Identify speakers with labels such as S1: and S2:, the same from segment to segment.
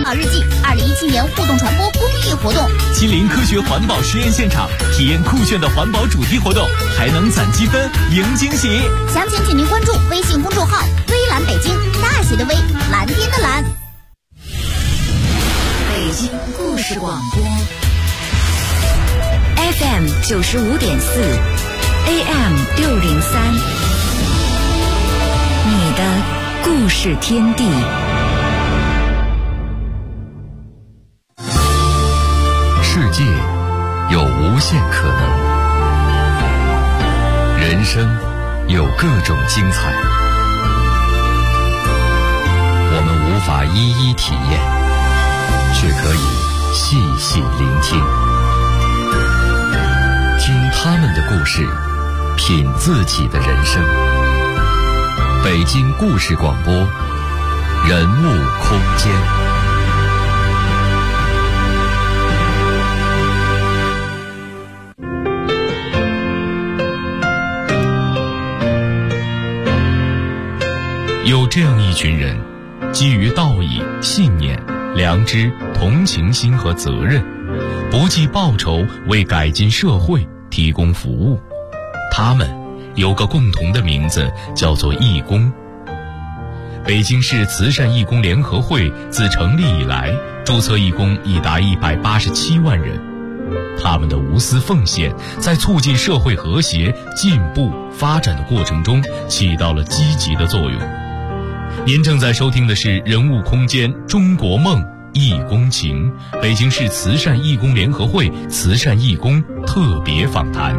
S1: 保日记2017年互动传播公益活动，
S2: 亲临科学环保实验现场，体验酷炫的环保主题活动，还能攒积分赢惊喜。
S1: 详情请您关注微信公众号“微蓝北京”，大写的微，蓝天的蓝。
S3: 北京故事广播 FM 95.4 AM 603，你的故事天地。
S4: 世界有无限可能，人生有各种精彩，我们无法一一体验，却可以细细聆听，听他们的故事，品自己的人生。北京故事广播，人物空间。
S2: 有这样一群人，基于道义、信念、良知、同情心和责任，不计报酬为改进社会提供服务。他们有个共同的名字，叫做义工。北京市慈善义工联合会自成立以来，注册义工已达187万人。他们的无私奉献，在促进社会和谐、进步、发展的过程中起到了积极的作用。您正在收听的是人物空间中国梦义工情，北京市慈善义工联合会慈善义工特别访谈。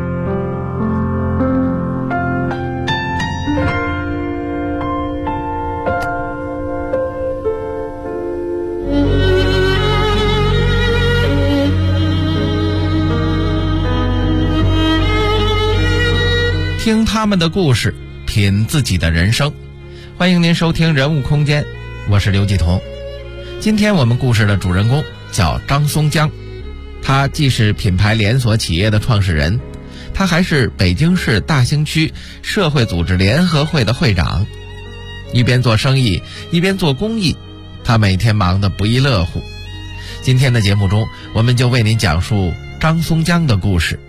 S5: 听他们的故事，品自己的人生。欢迎您收听人物空间，我是刘继彤。今天我们故事的主人公叫张松江，他既是品牌连锁企业的创始人，他还是北京市大兴区社会组织联合会的会长。一边做生意，一边做公益，他每天忙得不亦乐乎。今天的节目中，我们就为您讲述张松江的故事。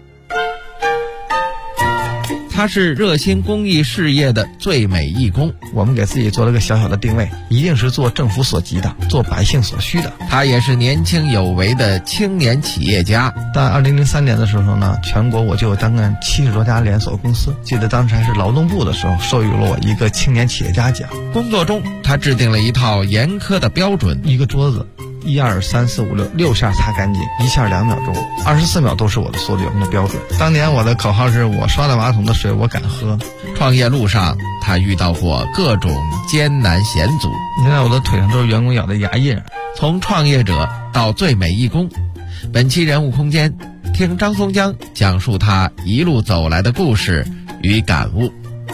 S5: 他是热心公益事业的最美义工，
S6: 我们给自己做了个小小的定位，一定是做政府所急的，做百姓所需的。
S5: 他也是年轻有为的青年企业家。
S6: 在2003年的时候呢，全国我就有大概70多家连锁公司，记得当时还是劳动部的时候，授予了我一个青年企业家奖。
S5: 工作中，他制定了一套严苛的标准，
S6: 一个桌子1、2、3、4、5、6下擦干净，1下2秒钟，24秒都是我的所有员工的标准。当年我的口号是我刷了马桶的水我敢喝。
S5: 创业路上，他遇到过各种艰难险阻。
S6: 现在我的腿上都是员工咬的牙印。
S5: 从创业者到最美义工，本期人物空间，听张松江讲述他一路走来的故事与感悟。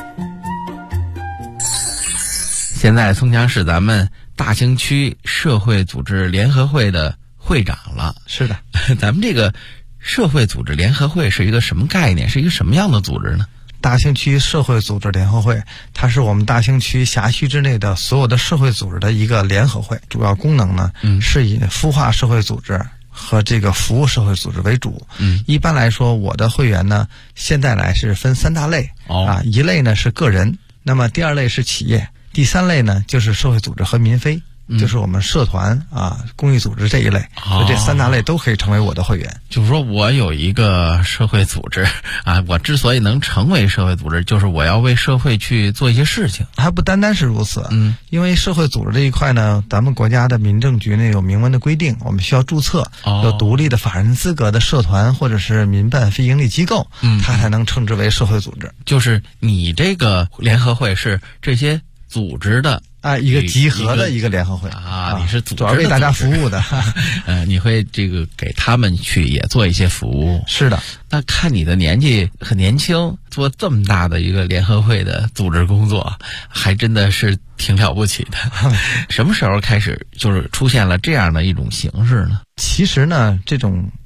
S5: 现在松江是咱们大兴区社会组织联合会的会长了。
S6: 是的。
S5: 咱们这个社会组织联合会是一个什么概念，是一个什么样的组织呢？
S6: 大兴区社会组织联合会，它是我们大兴区辖区之内的所有的社会组织的一个联合会，主要功能呢，是以孵化社会组织和这个服务社会组织为主。一般来说，我的会员呢，现在来是分3大类。一类呢是个人，那么第2类是企业，第3类呢就是社会组织和民非，就是我们社团公益组织这一类。这3大类都可以成为我的会员。
S5: 就是说我有一个社会组织我之所以能成为社会组织，就是我要为社会去做一些事情。
S6: 还不单单是如此。因为社会组织这一块呢，咱们国家的民政局呢有明文的规定，我们需要注册，有独立的法人资格的社团或者是民办非营利机构，它才能称之为社会组织。
S5: 就是你这个联合会是这些组织的
S6: 一个集合的一个联合会
S5: 你是组织
S6: 主要为大家服务的。
S5: 你会这个给他们去也做一些服务。
S6: 是的。
S5: 那看你的年纪很年轻，做这么大的一个联合会的组织工作，还真的是挺了不起的。什么时候开始就是出现了这样的一种形式呢？
S6: 其实呢，这种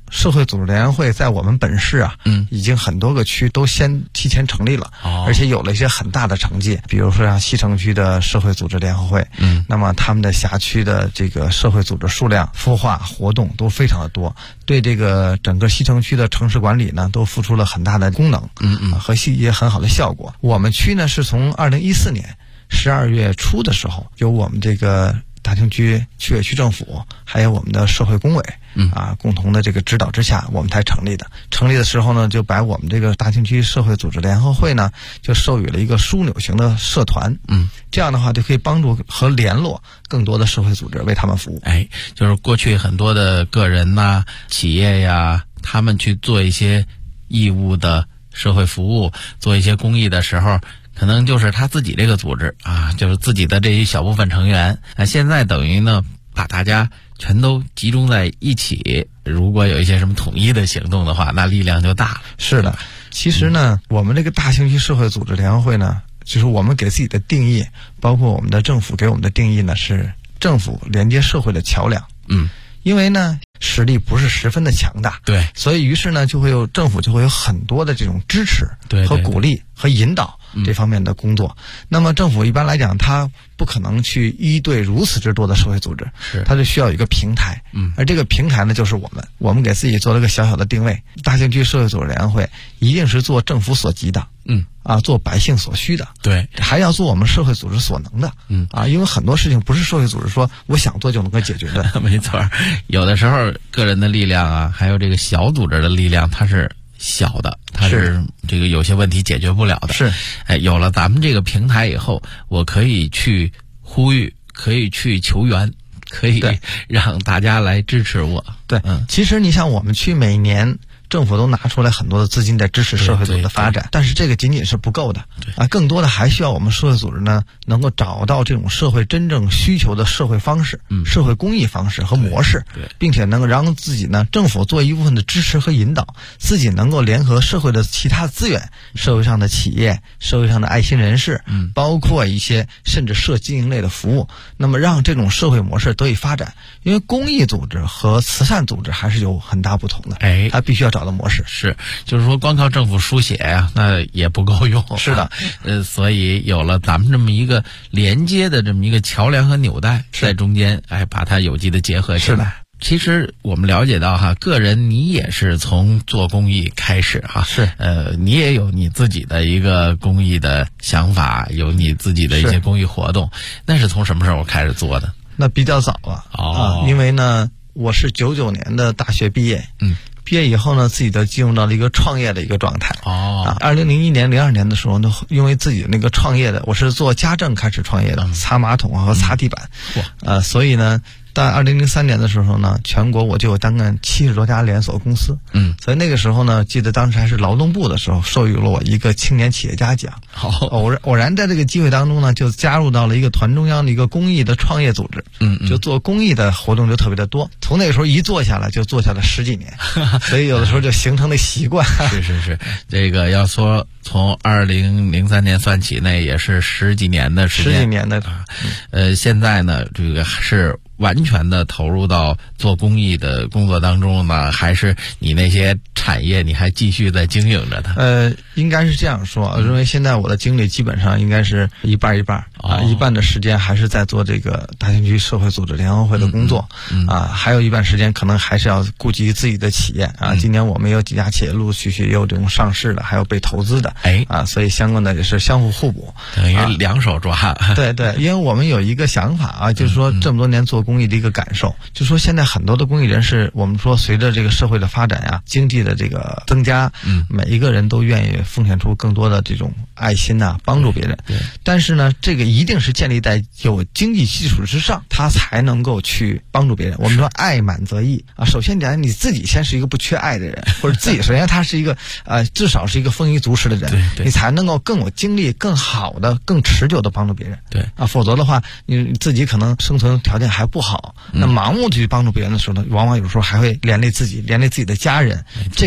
S6: 社会组织联合会在我们本市啊，已经很多个区都先提前成立了，而且有了一些很大的成绩，比如说像西城区的社会组织联合会，那么他们的辖区的这个社会组织数量、孵化活动都非常的多，对这个整个西城区的城市管理呢，都付出了很大的功能，和也很好的效果。我们区呢是从2014年12月初的时候，由我们这个大兴区区委区政府还有我们的社会工委共同的这个指导之下，我们才成立的。成立的时候呢，就把我们这个大兴区社会组织联合会呢，就授予了一个枢纽型的社团，这样的话就可以帮助和联络更多的社会组织，为他们服务。
S5: 就是过去很多的个人呐、企业呀，他们去做一些义务的社会服务，做一些公益的时候，可能就是他自己这个组织啊，就是自己的这一小部分成员现在等于呢，把大家全都集中在一起，如果有一些什么统一的行动的话，那力量就大了。
S6: 是的，其实呢，我们这个大兴区社会组织联合会呢，就是我们给自己的定义，包括我们的政府给我们的定义呢，是政府连接社会的桥梁。因为呢实力不是十分的强大，对，所以于是呢政府就会有很多的这种支持和鼓励和引导这方面的工作。那么政府一般来讲，它不可能去一对如此之多的社会组织，它就需要有一个平台。而这个平台呢，就是我们给自己做了个小小的定位，大兴区社会组织联合会一定是做政府所急的，做百姓所需的，对，还要做我们社会组织所能的，因为很多事情不是社会组织说我想做就能够解决的。
S5: 没错，有的时候个人的力量啊，还有这个小组织的力量，它是小的，它是这个有些问题解决不了的。是，有了咱们这个平台以后，我可以去呼吁，可以去求援，可以让大家来支持我。
S6: 对，其实你像我们区每年政府都拿出来很多的资金在支持社会组织的发展，但是这个仅仅是不够的更多的还需要我们社会组织呢能够找到这种社会真正需求的社会方式、社会公益方式和模式，并且能够让自己呢政府做一部分的支持和引导，自己能够联合社会的其他资源，社会上的企业、社会上的爱心人士，包括一些甚至社经营类的服务，那么让这种社会模式得以发展。因为公益组织和慈善组织还是有很大不同的，它必须要找到模式。
S5: 是，就是说光靠政府书写呀，那也不够用。
S6: 是的，
S5: 所以有了咱们这么一个连接的这么一个桥梁和纽带在中间，把它有机的结合起来。其实我们了解到个人你也是从做公益开始是你也有你自己的一个公益的想法，有你自己的一些公益活动，那是从什么时候开始做的？
S6: 那比较早了因为呢我是99年的大学毕业，毕业以后呢，自己就进入到了一个创业的一个状态。2001年、02年的时候呢，因为自己那个创业的，我是做家政开始创业的，擦马桶和擦地板，所以呢。在2003年的时候呢，全国我就有单干70多家连锁公司，所以那个时候呢，记得当时还是劳动部的时候，授予了我一个青年企业家奖。偶然在这个机会当中呢，就加入到了一个团中央的一个公益的创业组织，就做公益的活动就特别的多。从那个时候一做下来，就做下了10几年，所以有的时候就形成了习惯。
S5: 是，这个要说从2003年算起，那也是10几年的时间。
S6: 10几年的
S5: 现在呢，这个是完全的投入到做公益的工作当中呢，还是你那些产业你还继续在经营着它？
S6: 应该是这样说，我认为现在我的精力基本上应该是一半一半一半的时间还是在做这个大兴区社会组织联合会的工作还有一半时间可能还是要顾及自己的企业今年我们有几家企业陆陆续续也有这种上市的，还有被投资的所以相关的也是相互互补，
S5: 等于两手抓。
S6: 对，因为我们有一个想法就是说这么多年做公益的一个感受，就说现在很多的公益人士，我们说随着这个社会的发展经济的这个增加，每一个人都愿意奉献出更多的这种爱心帮助别人。但是呢，这个一定是建立在有经济基础之上，他才能够去帮助别人。我们说爱满则溢首先讲你自己先是一个不缺爱的人，或者自己首先他是一个至少是一个丰衣足食的人，你才能够更有精力、更好的、更持久的帮助别人。否则的话，你自己可能生存条件还不好，那盲目去帮助别人的时候呢，往往有时候还会连累自己的家人，这个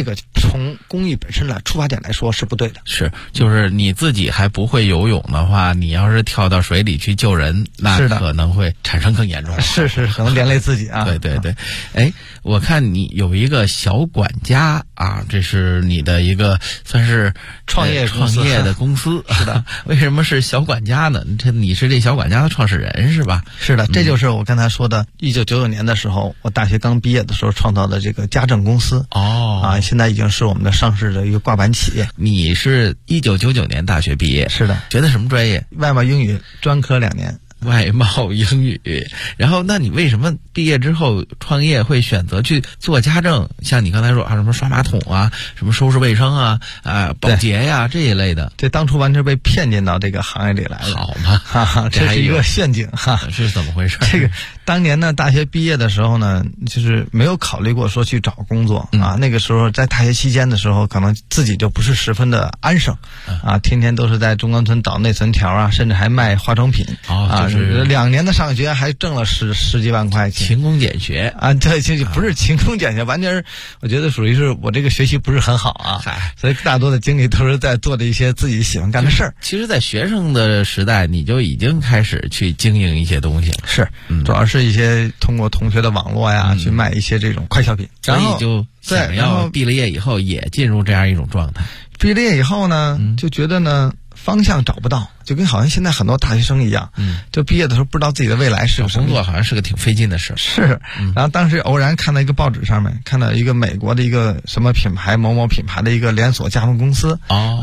S6: 从工艺本身来出发点来说是不对的。
S5: 是，就是你自己还不会游泳的话，你要是跳到水里去救人，那可能会产生更严重的。
S6: 是，可能连累自己啊。
S5: 对。哎，我看你有一个小管家啊，这是你的一个算是
S6: 创业
S5: 的公司。
S6: 是的。
S5: 为什么是小管家呢？你是这小管家的创始人是吧？
S6: 是的，这就是我刚才说的1999年的时候，我大学刚毕业的时候创造的这个家政公司。现在已经是我们的上市的一个挂牌企业。
S5: 你是1999年大学毕业？
S6: 是的。
S5: 学的什么专业？
S6: 外贸英语专科2年。
S5: 外贸英语，然后那你为什么毕业之后创业会选择去做家政？像你刚才说什么刷马桶啊，什么收拾卫生啊，保洁呀这一类的。
S6: 这当初完全被骗进到这个行业里来的。
S5: 好嘛，
S6: 这是一个陷阱哈。
S5: 是怎么回事？
S6: 这个当年呢，大学毕业的时候呢，就是没有考虑过说去找工作啊。那个时候在大学期间的时候，可能自己就不是十分的安生啊，天天都是在中关村倒内存条啊，甚至还卖化妆品是2年的上学还挣了十几万块钱，
S5: 勤工俭学
S6: 啊，对，就不是勤工俭学，完全是我觉得属于是我这个学习不是很好啊，所以大多的精力都是在做的一些自己喜欢干的事儿。
S5: 其实，在学生的时代，你就已经开始去经营一些东西，
S6: 是，主要是一些通过同学的网络呀，去卖一些这种快消品，
S5: 所以就想要毕了业以后也进入这样一种状态。
S6: 毕了业以后呢，就觉得呢方向找不到，就跟好像现在很多大学生一样，就毕业的时候不知道自己的未来是
S5: 什么。工作好像是个挺费劲的事。
S6: 是，然后当时偶然看到一个报纸上面，看到一个美国的一个什么品牌某某品牌的一个连锁加盟公司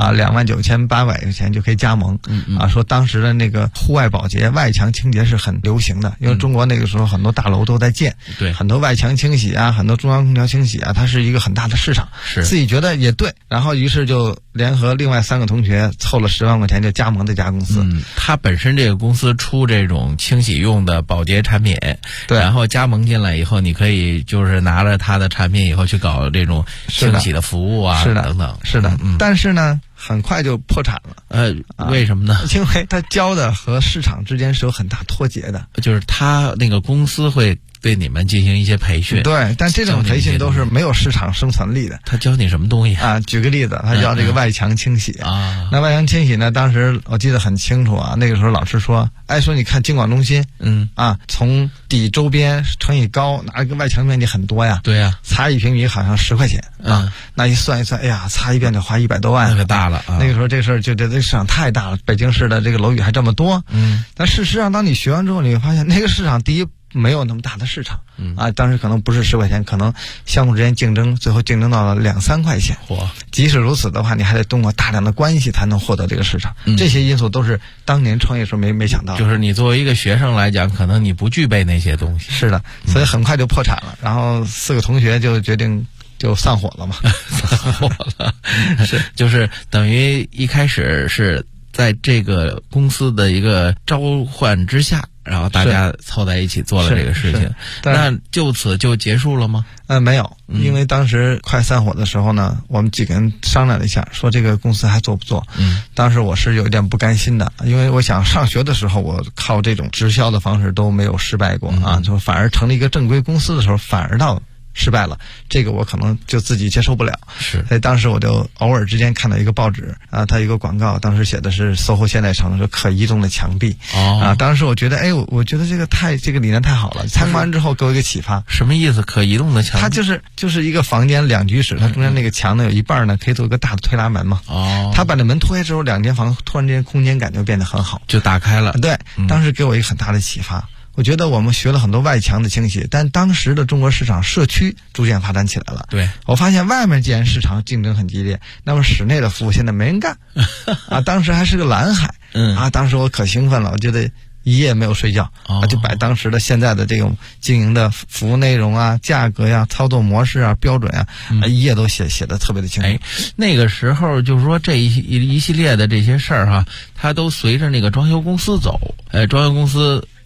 S6: ，29800块钱就可以加盟，说当时的那个户外保洁、外墙清洁是很流行的，因为中国那个时候很多大楼都在建，
S5: 对，
S6: 很多外墙清洗啊，很多中央空调清洗啊，它是一个很大的市场，
S5: 是
S6: 自己觉得也对，然后于是就联合另外3个同学凑了10万块钱就加盟这家公司。
S5: 他本身这个公司出这种清洗用的保洁产品，
S6: 对，
S5: 然后加盟进来以后，你可以就是拿着他的产品以后去搞这种清洗的服务啊，等等。
S6: 是的，但是呢，很快就破产了。
S5: 为什么呢？
S6: 因为他教的和市场之间是有很大脱节的，
S5: 就是他那个公司会对你们进行一些培训，
S6: 对，但这种培训都是没有市场生存力的。
S5: 他教你什么东西
S6: 啊？举个例子，他教这个外墙清洗啊。那外墙清洗呢，当时我记得很清楚啊，那个时候老师说，说你看京广中心，从底周边乘以高，拿一个外墙面积很多呀，
S5: 对呀，
S6: 擦1平米好像10块钱啊，那一算一算，哎呀，擦一遍得花100多万，
S5: 那个大了啊。
S6: 那个时候这事儿就这市场太大了，北京市的这个楼宇还这么多，但事实上当你学完之后，你会发现那个市场第一没有那么大的市场，当时可能不是10块钱，可能相互之间竞争，最后竞争到了2-3块钱。即使如此的话，你还得通过大量的关系才能获得这个市场。这些因素都是当年创业时候没想到的。
S5: 就是你作为一个学生来讲，可能你不具备那些东西。
S6: 是的，所以很快就破产了。然后4个同学就决定就散伙了嘛，
S5: 散伙了，是，就是等于一开始是在这个公司的一个召唤之下，然后大家凑在一起做了这个事情，那就此就结束了吗？
S6: 没有，因为当时快散伙的时候呢，我们几个人商量了一下，说这个公司还做不做？当时我是有一点不甘心的，因为我想上学的时候，我靠这种直销的方式都没有失败过啊，就反而成立一个正规公司的时候，反而到失败了，这个我可能就自己接受不了。
S5: 是，
S6: 所以当时我就偶尔之间看到一个报纸啊，它有一个广告，当时写的是SOHO现代城，说可移动的墙壁。当时我觉得，我觉得这个理念太好了。参观完之后给我一个启发。
S5: 什么意思？可移动的墙壁？
S6: 它就是一个房间2居室，它中间那个墙呢有一半呢可以做一个大的推拉门嘛。它把那门推开之后，2间房突然之间空间感就变得很好，
S5: 就打开了。
S6: 对，当时给我一个很大的启发。我觉得我们学了很多外墙的清洗，但当时的中国市场社区逐渐发展起来了。
S5: 对，
S6: 我发现外面既然市场竞争很激烈，那么室内的服务现在没人干啊！当时还是个蓝海，当时我可兴奋了，我觉得一夜没有睡觉，就把当时的现在的这种经营的服务内容啊、价格呀、操作模式啊、标准啊，一页都写得特别的清楚。
S5: 那个时候就是说这一系列的这些事儿哈，它都随着那个装修公司走，装修公司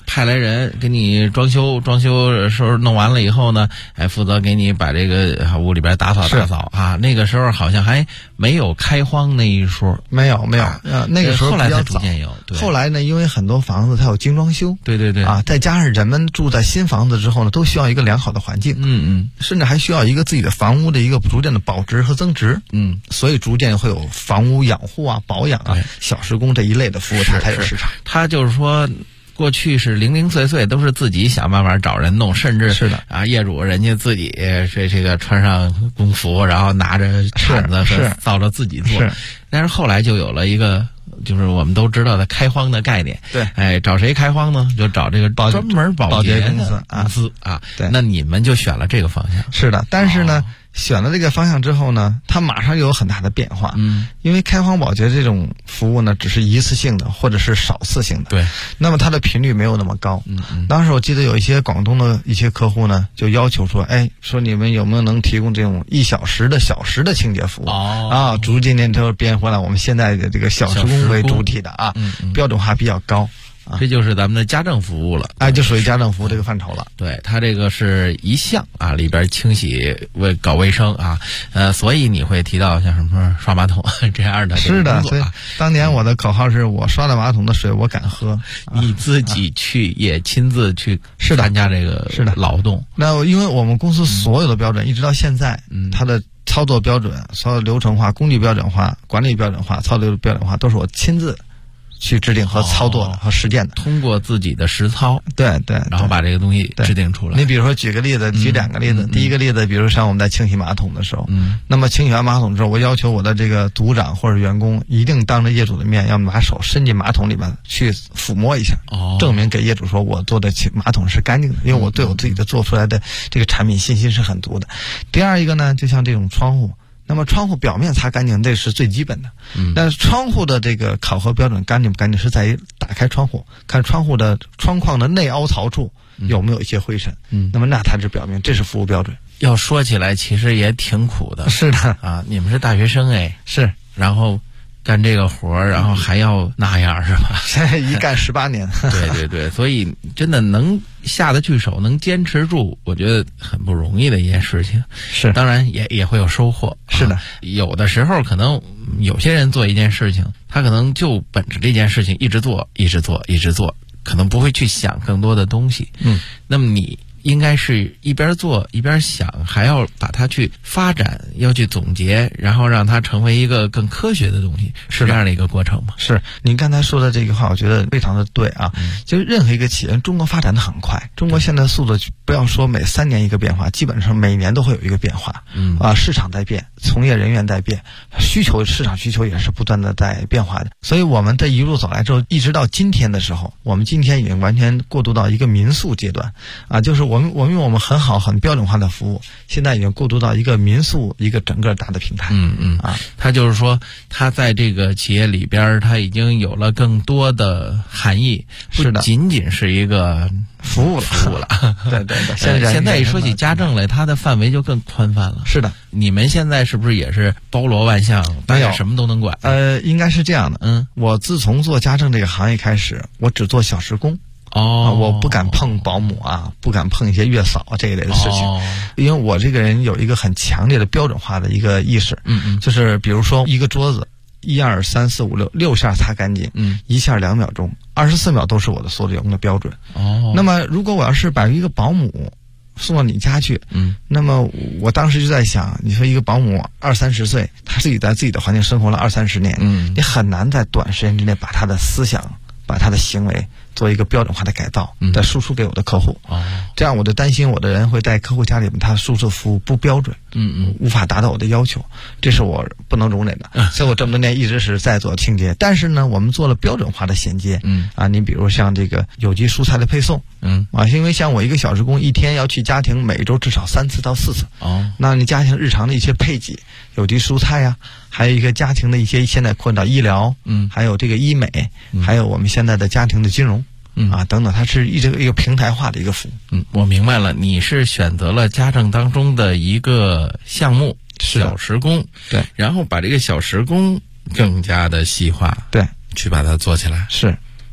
S5: 派来人给你装修时候弄完了以后呢，负责给你把这个屋里边打扫啊。那个时候好像还没有开荒那一说，
S6: 没有，那个时候
S5: 后来才
S6: 比较早。
S5: 逐渐有。对，
S6: 后来呢，因为很多房子它有精装修，
S5: 对
S6: 啊，再加上人们住在新房子之后呢，都需要一个良好的环境，甚至还需要一个自己的房屋的一个逐渐的保值和增值，所以逐渐会有房屋养护啊、保养啊、小时工这一类的服务，它才有市场。
S5: 它就是说。过去是零零碎碎都是自己想办法找人弄，甚至
S6: 是的
S5: 啊，业主人家自己这个穿上工服，然后拿着铲子扫着自己做。但是后来就有了一个，就是我们都知道的开荒的概念。
S6: 对，
S5: 找谁开荒呢？就找这个专门保洁公司啊。
S6: 对，
S5: 那你们就选了这个方向。
S6: 是的，但是呢。选了这个方向之后呢，它马上又有很大的变化。因为开荒保洁这种服务呢，只是一次性的或者是少次性的。
S5: 对，
S6: 那么它的频率没有那么高。当时我记得有一些广东的一些客户呢，就要求说，说你们有没有能提供这种1小时的清洁服务？逐渐就变回来我们现在的这个小时工为主体的啊，标准化比较高。
S5: 这就是咱们的家政服务了，
S6: 就属于家政服务这个范畴了。
S5: 对，它这个是一项啊，里边清洗搞卫生啊，所以你会提到像什么刷马桶这样的
S6: 是的，所以当年我的口号是我刷了马桶的水我敢喝。
S5: 你自己去也亲自去参加这个劳动。
S6: 那因为我们公司所有的标准一直到现在，它的操作标准、所有流程化、工具标准化、管理标准化、操作标准化都是我亲自去制定和操作和实践的，
S5: 通过自己的实操，
S6: 对，
S5: 然后把这个东西制定出来。
S6: 你比如说举个例子，举2个例子。第一个例子，比如像我们在清洗马桶的时候，那么清洗完马桶之后，我要求我的这个组长或者员工一定当着业主的面，要把手伸进马桶里面去抚摸一下，证明给业主说我做的马桶是干净的，因为我对我自己的做出来的这个产品信心是很足的。第二一个呢，就像这种窗户。那么窗户表面擦干净，这是最基本的。但是窗户的这个考核标准干净不干净，是在于打开窗户，看窗户的窗框的内凹槽处有没有一些灰尘。那么那才是表明，这是服务标准。
S5: 要说起来，其实也挺苦的。
S6: 是的
S5: 啊，你们是大学生
S6: 是，
S5: 然后干这个活儿，然后还要那样是吧？
S6: 现在一干18年。
S5: 对，所以真的能下得去手，能坚持住，我觉得很不容易的一件事情。
S6: 是，
S5: 当然也会有收获。
S6: 是的，
S5: 有的时候可能有些人做一件事情，他可能就本着这件事情一直做，可能不会去想更多的东西。那么你应该是一边做一边想，还要把它去发展，要去总结，然后让它成为一个更科学的东西，是这样的一个过程吗？
S6: 是，您刚才说的这个话，我觉得非常的对啊。就是任何一个企业，中国发展的很快，中国现在速度不要说每3年一个变化，基本上每年都会有一个变化。市场在变，从业人员在变，市场需求也是不断的在变化的。所以我们这一路走来之后，一直到今天的时候，我们今天已经完全过渡到一个民宿阶段啊，就是我们用我们很好很标准化的服务，现在已经过渡到一个民宿一个整个大的平台。
S5: 它就是说，它在这个企业里边，它已经有了更多的含义，不仅仅是一个服务了。
S6: 对，
S5: 现在一说起家政来，它的范围就更宽泛了。
S6: 是的，
S5: 你们现在是不是也是包罗万象，大家什么都能管？
S6: 应该是这样的。我自从做家政这个行业开始，我只做小时工。我不敢碰保姆啊，不敢碰一些月嫂这一类的事情，因为我这个人有一个很强烈的标准化的一个意识。就是比如说一个桌子1、2、3、4、5、6下擦干净，一下2秒钟，24秒都是我的所有员工的标准。那么如果我要是把一个保姆送到你家去，那么我当时就在想，你说一个保姆20、30岁，他自己在自己的环境生活了20、30年，你很难在短时间之内把他的思想、把他的行为做一个标准化的改造，再输出给我的客户。这样我就担心我的人会在客户家里面，他输出服务不标准，无法达到我的要求，这是我不能容忍的。所以我这么多年一直是在做清洁，但是呢，我们做了标准化的衔接。你比如像这个有机蔬菜的配送，因为像我一个小时工一天要去家庭每周至少3次到4次。那你家庭日常的一些配给，有机蔬菜呀，还有一个家庭的一些现在扩展到医疗，还有这个医美，还有我们现在的家庭的金融。等等，它是一个平台化的一个服务。
S5: 我明白了，你是选择了家政当中的一个项目，小时工，
S6: 对，
S5: 然后把这个小时工更加的细化，
S6: 对，
S5: 去把它做起来。
S6: 是，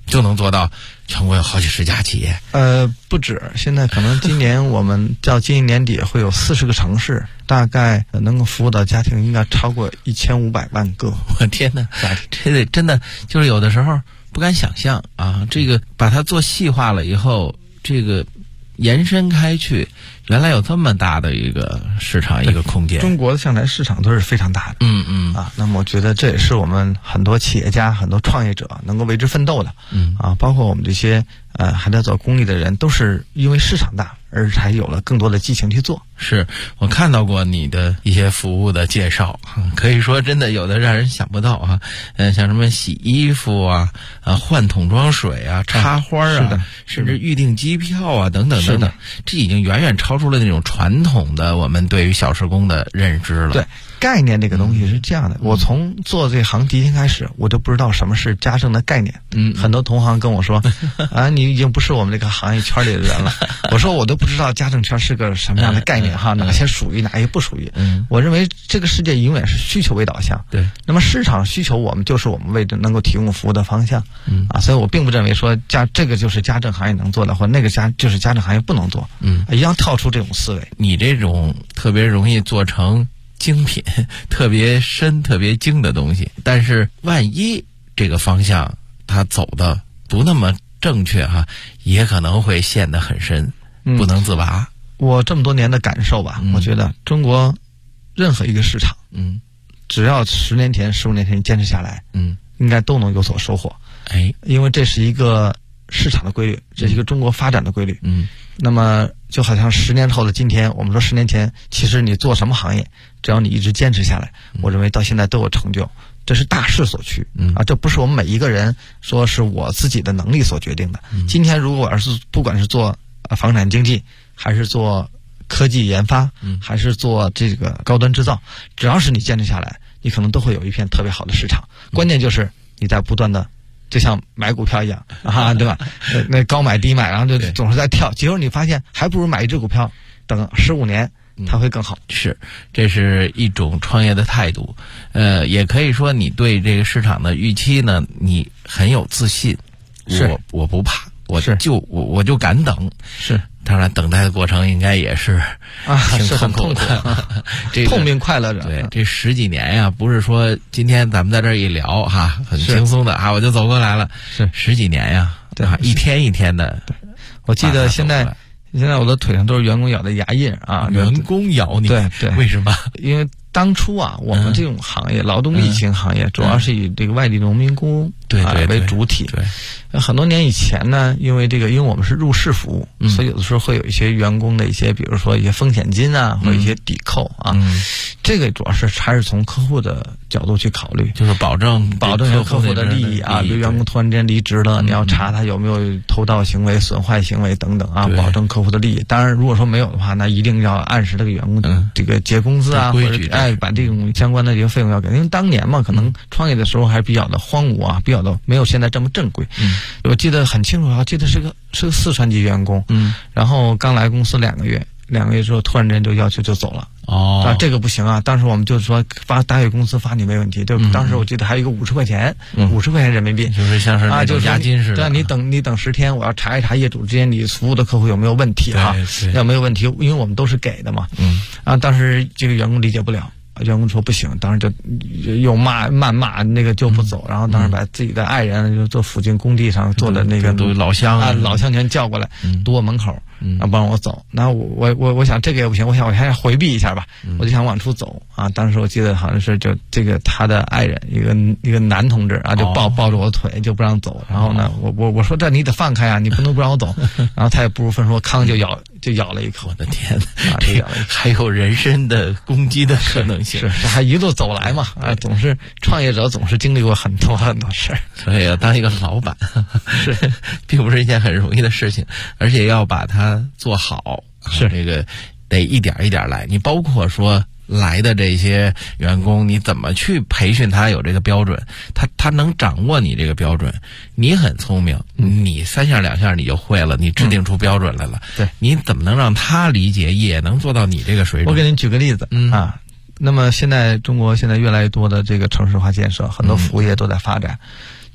S5: 就能做到全国有好几十家企业？
S6: 不止，现在可能今年我们到今年年底会有40个城市，大概能够服务到家庭应该超过1500万个。
S5: 我天哪，这得真的就是有的时候不敢想象啊！这个把它做细化了以后，这个延伸开去，原来有这么大的一个市场，一个空间。
S6: 中国的向来市场都是非常大的。那么我觉得这也是我们很多企业家、很多创业者能够为之奋斗的。包括我们这些还在做公益的人，都是因为市场大而才有了更多的激情去做。
S5: 是我看到过你的一些服务的介绍，可以说真的有的让人想不到啊。像什么洗衣服啊、换桶装水啊、插花啊，甚至预订机票啊等等等等，这已经远远超出了那种传统的我们对于小时工的认知了。
S6: 对。概念这个东西是这样的，我从做这行第一天开始，我就不知道什么是家政的概念。很多同行跟我说，你已经不是我们这个行业圈里的人了。我说我都不知道家政圈是个什么样的概念哈，哪些属于，哪些不属于。我认为这个世界永远是需求为导向。对。那么市场需求我们就是我们为能够提供服务的方向。所以我并不认为说这个就是家政行业能做的，或那个就是家政行业不能做。一定要跳出这种思维。
S5: 你这种特别容易做成精品、特别深、特别精的东西，但是万一这个方向它走的不那么正确哈，也可能会陷得很深，不能自拔。
S6: 我这么多年的感受吧，我觉得中国任何一个市场，只要10年前、15年前坚持下来，应该都能有所收获。因为这是一个市场的规律，这是一个中国发展的规律。那么就好像10年后的今天，我们说10年前，其实你做什么行业，只要你一直坚持下来，我认为到现在都有成就，这是大势所趋。这不是我们每一个人说是我自己的能力所决定的。今天如果而是不管是做房产经济，还是做科技研发，还是做这个高端制造，只要是你坚持下来，你可能都会有一片特别好的市场。关键就是你在不断的，就像买股票一样对吧？那高买低买，然后就总是在跳，结果你发现还不如买一只股票，等15年它会更好。这是一种创业的态度。也可以说你对这个市场的预期呢，你很有自信。我不怕，我就敢等。当然等待的过程应该也是挺痛苦的，痛并快乐着。对，这10几年呀，不是说今天咱们在这儿一聊哈，很轻松的我就走过来了。10几年呀，对，一天一天的。我记得现在我的腿上都是员工咬的牙印啊。
S5: 员工咬你？对，为什么？
S6: 因为当初我们这种行业，劳动力型行业，主要是以这个外地农民工为主体。很多年以前呢，因为我们是入市服务，所以有的时候会有一些员工的一些，比如说一些风险金啊，或者一些抵扣啊。这个主要是还是从客户的角度去考虑，就是保证客户的利益啊。比如员工突然间离职了，你要查他有没有偷盗行为、损坏行为等等啊，保证客户的利益。当然，如果说没有的话，那一定要按时这个员工这个结工资啊，或者把这种相关的这个费用要给。因为当年嘛，可能创业的时候还比较的荒芜啊，比较的没有现在这么正规。我记得很清楚，我记得是个4川籍员工，然后刚来公司2个月之后，突然间就要求就走了。这个不行啊！当时我们就说大给公司发你没问题，当时我记得还有一个50块钱，50块钱人民币，就是像是那种押金似的。对，你等10天，我要查一查业主之间你服务的客户有没有问题哈，要没有问题，因为我们都是给的嘛。当时这个员工理解不了。员工说不行，当时就又谩骂那个就不走，然后当时把自己的爱人就坐附近工地上做的那个老乡全叫过来，堵我门口，然后帮我走。那我想这个也不行，我想我还回避一下吧，我就想往出走啊。当时我记得好像是就这个他的爱人一个男同志啊，就抱着我的腿就不让走。然后呢，我说这你得放开啊，你不能不让我走。然后他也不如分说，康就咬了一口。我的天哪，还有人身的攻击的可能性。是还一路走来嘛，总是创业者总是经历过很多很多事儿，所以要当一个老板并不是一件很容易的事情，而且要把它做好，这个得一点一点来。你包括说来的这些员工，你怎么去培训他有这个标准，他能掌握你这个标准，你很聪明，你3下2下你就会了，你制定出标准来了，对，你怎么能让他理解也能做到你这个水准？我给您举个例子那么中国现在越来越多的这个城市化建设，很多服务业都在发展。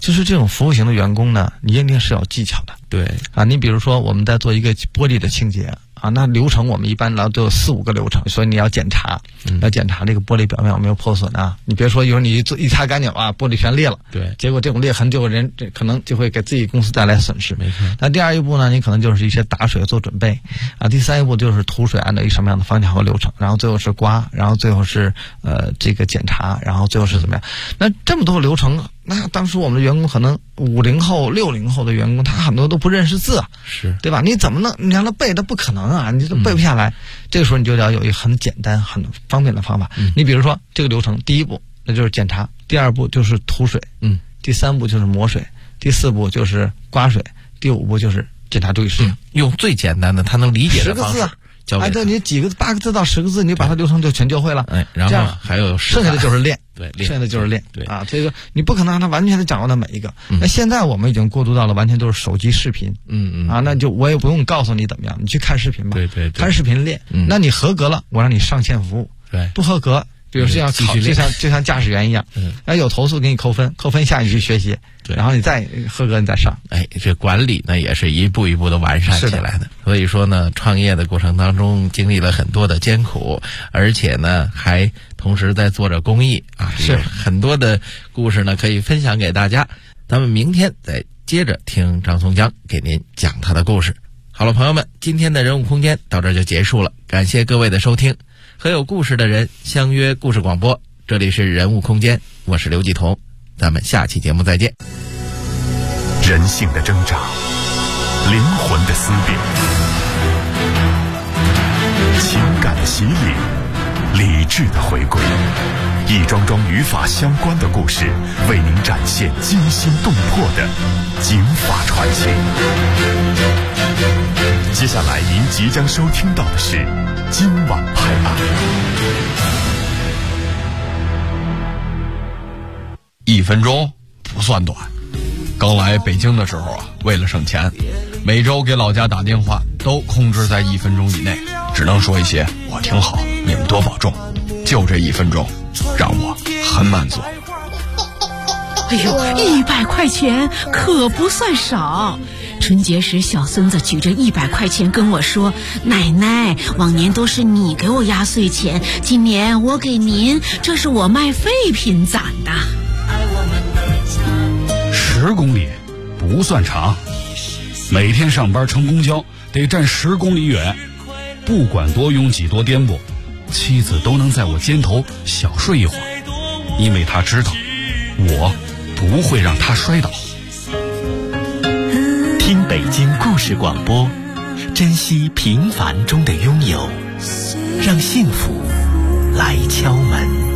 S6: 就是这种服务型的员工呢，你一定是有技巧的。
S5: 对
S6: 啊，你比如说我们在做一个玻璃的清洁啊，那流程我们一般来都有4-5个流程，所以你要检查，要检查这个玻璃表面有没有破损啊。你别说一会儿你一擦干净啊，玻璃全裂了，
S5: 对，
S6: 结果这种裂痕这可能就会给自己公司带来损失。
S5: 没错。
S6: 那第二一步呢，你可能就是一些打水做准备啊，第三一步就是涂水，按照一什么样的方法和流程，然后最后是刮，然后最后是这个检查，然后最后是怎么样？那这么多流程，那当时我们的员工可能50后、60后的员工，他很多都不认识字啊，
S5: 是
S6: 对吧？你怎么能你让他背？他不可能啊，你都背不下来。这个时候你就要有一个很简单、很方便的方法。你比如说这个流程，第一步那就是检查，第二步就是涂水，第三步就是抹水，第四步就是刮水，第五步就是检查注意事项。
S5: 用最简单的他能理解的方式。10个字啊。
S6: 哎，对，你8个字到10个字，你把它流程就全教会了。
S5: 哎，然后还有
S6: 剩下的就是练，
S5: 对，
S6: 剩下的就是练。
S5: 对
S6: 啊，这个你不可能让他完全的掌握到每一个。那现在我们已经过渡到了完全都是手机视频。啊，那就我也不用告诉你怎么样，你去看视频吧。
S5: 对，
S6: 看视频练。那你合格了，我让你上线服务。
S5: 对，
S6: 不合格，比如像就像驾驶员一样，有投诉给你扣分下你去学习。对，然后你再合格，你再上。
S5: 哎，这管理呢也是一步一步的完善起来的。所以说呢，创业的过程当中经历了很多的艰苦，而且呢还同时在做着公益啊，是很多的故事呢可以分享给大家。咱们明天再接着听张松江给您讲他的故事。好了，朋友们，今天的人物空间到这就结束了，感谢各位的收听。和有故事的人相约故事广播，这里是人物空间，我是刘继彤。咱们下期节目再见。
S7: 人性的挣扎，灵魂的思辨，情感的洗礼，理智的回归，一桩桩与法相关的故事，为您展现惊心动魄的警法传奇。接下来您即将收听到的是今晚拍案。
S8: 1分钟不算短。刚来北京的时候啊，为了省钱，每周给老家打电话都控制在1分钟以内，只能说一些我挺好，你们多保重。就这1分钟，让我很满足。
S9: 哎呦，100块钱可不算少。春节时，小孙子举着100块钱跟我说：“奶奶，往年都是你给我压岁钱，今年我给您，这是我卖废品攒的。
S10: ”10公里不算长，每天上班乘公交得站10公里远，不管多拥挤多颠簸，妻子都能在我肩头小睡一会儿，因为她知道我不会让她摔倒。
S7: 听北京故事广播，珍惜平凡中的拥有，让幸福来敲门。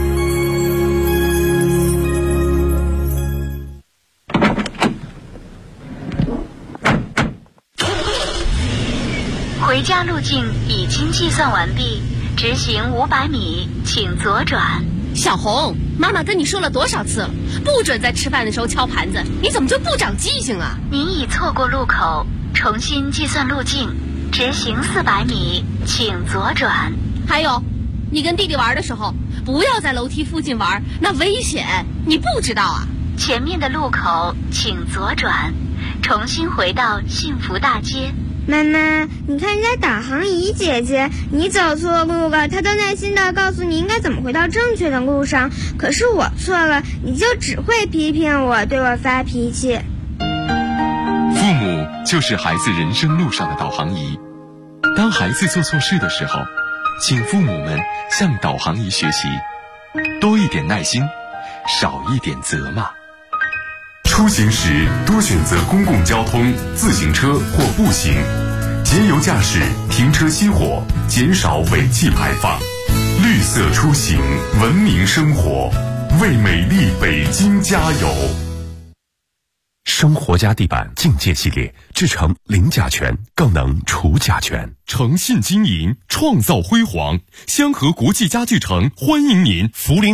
S11: 回家路径已经计算完毕，直行500米，请左转。
S12: 小红，妈妈跟你说了多少次了，不准在吃饭的时候敲盘子，你怎么就不长记性啊？
S11: 您已错过路口，重新计算路径，直行400米，请左转。
S12: 还有，你跟弟弟玩的时候，不要在楼梯附近玩，那危险，你不知道啊？
S11: 前面的路口请左转，重新回到幸福大街。
S13: 妈妈，你看人家导航仪姐姐，你走错路了，她都耐心地告诉你应该怎么回到正确的路上。可是我错了，你就只会批评我，对我发脾气。
S14: 父母就是孩子人生路上的导航仪。当孩子做错事的时候，请父母们向导航仪学习，多一点耐心，少一点责骂。
S7: 出行时多选择公共交通、自行车或步行，节油驾驶，停车熄火，减少尾气排放。绿色出行，文明生活，为美丽北京加油。生活家地板境界系列制成零甲醛，更能除甲醛。诚信经营，创造辉煌。香河国际家具城欢迎您，涪陵